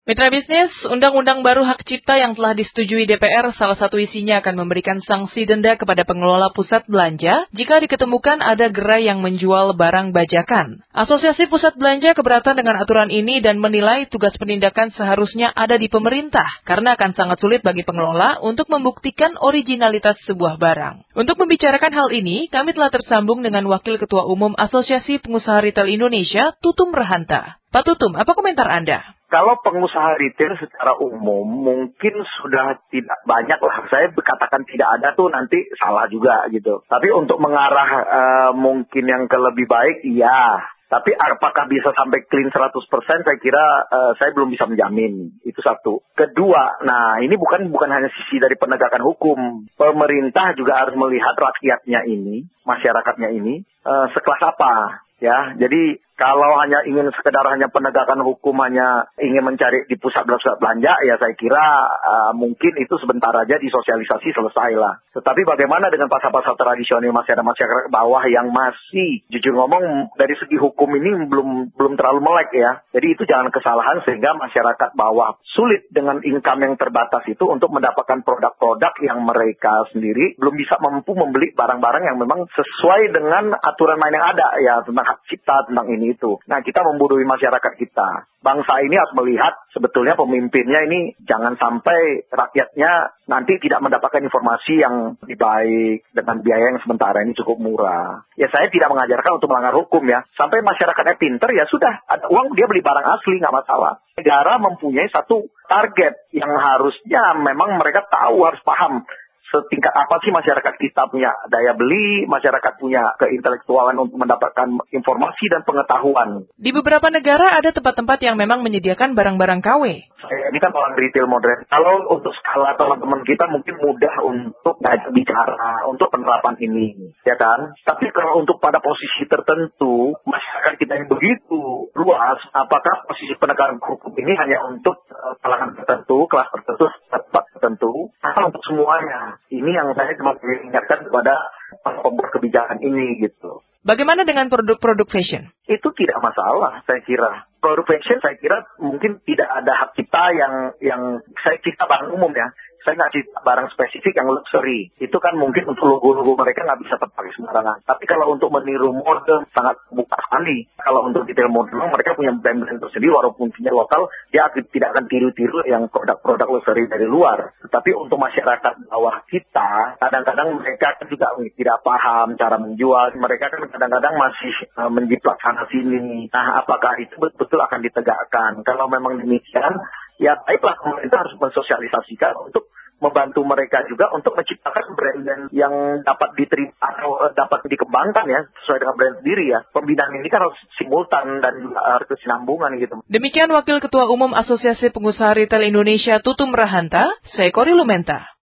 Mitra bisnis, Undang-Undang baru Hak Cipta yang telah disetujui DPR, salah satu isinya akan memberikan sanksi denda kepada pengelola pusat belanja jika diketemukan ada gerai yang menjual barang bajakan. Asosiasi Pusat Belanja keberatan dengan aturan ini dan menilai tugas penindakan seharusnya ada di pemerintah karena akan sangat sulit bagi pengelola untuk membuktikan originalitas sebuah barang. Untuk membicarakan hal ini, kami telah tersambung dengan Wakil Ketua Umum Asosiasi Pengusaha Retail Indonesia, Tutum Rahanta. Pak Tutum, apa komentar Anda? Kalau pengusaha retail secara umum mungkin sudah tidak banyak lah. Saya katakan tidak ada tuh nanti salah juga gitu. Tapi untuk mengarah mungkin yang ke lebih baik, iya. Tapi apakah bisa sampai clean 100%, saya kira saya belum bisa menjamin. Itu satu. Kedua, nah ini bukan hanya sisi dari penegakan hukum. Pemerintah juga harus melihat rakyatnya ini, masyarakatnya ini, sekelas apa. Ya, jadi kalau hanya ingin sekedar hanya penegakan hukum, hanya ingin mencari di pusat belanja, ya saya kira mungkin itu sebentar aja disosialisasi selesai lah. Tetapi bagaimana dengan pasar-pasar tradisional, masih ada masyarakat bawah yang masih, jujur ngomong dari segi hukum ini belum terlalu melek ya. Jadi itu jangan kesalahan sehingga masyarakat bawah sulit dengan income yang terbatas itu untuk mendapatkan produk-produk yang mereka sendiri belum bisa mampu membeli barang-barang yang memang sesuai dengan aturan main yang ada ya, tentang hak cipta, tentang ini itu. Nah, kita membodohi masyarakat kita. Bangsa ini harus melihat sebetulnya pemimpinnya ini jangan sampai rakyatnya nanti tidak mendapatkan informasi yang lebih baik dengan biaya yang sementara ini cukup murah. Ya saya tidak mengajarkan untuk melanggar hukum ya. Sampai masyarakatnya pinter ya sudah, ada uang dia beli barang asli nggak masalah. Negara mempunyai satu target yang harusnya memang mereka tahu, harus paham. Setingkat apa sih masyarakat kita punya daya beli, masyarakat punya keintelektualan untuk mendapatkan informasi dan pengetahuan. Di beberapa negara ada tempat-tempat yang memang menyediakan barang-barang KW. Ini kan orang retail modern. Kalau untuk skala teman-teman kita mungkin mudah untuk bicara, untuk penerapan ini, ya kan? Tapi kalau untuk pada posisi tertentu, masyarakat kita yang begitu luas, apakah posisi penegakan hukum ini hanya untuk kalangan tertentu, kelas tertentu, tempat tertentu, atau untuk semuanya? Ini yang saya cuma ingin ingatkan kepada pembuat kebijakan ini gitu. Bagaimana dengan produk-produk fashion? Itu tidak masalah, saya kira. Produk fashion saya kira mungkin tidak ada hak cipta yang saya cipta barang umum ya. Saya nggak cipta barang spesifik yang luxury. Itu kan mungkin untuk logo-logo mereka nggak bisa terpakai sembarangan. Tapi kalau untuk meniru mode sangat buka sekali. Kalau untuk detail mode mereka punya brand-brand tersendiri walaupun punya lokal, dia tidak akan tiru-tiru yang produk-produk luxury dari luar. Tetapi untuk masyarakat bawah kita, kadang-kadang mereka kan juga tidak paham cara menjual. Mereka kan kadang-kadang masih menjiplak sana sini. Nah, apakah itu betul-betul akan ditegakkan? Kalau memang demikian, ya baiklah pemerintah harus mensosialisasikan untuk membantu mereka juga untuk menciptakan brand yang dapat diterima atau dapat dikembangkan ya sesuai dengan brand sendiri ya. Pembinaan ini kan harus simultan dan juga harus kesinambungan gitu. Demikian Wakil Ketua Umum Asosiasi Pengusaha Retail Indonesia Tutum Rahanta, saya Kori Lumenta.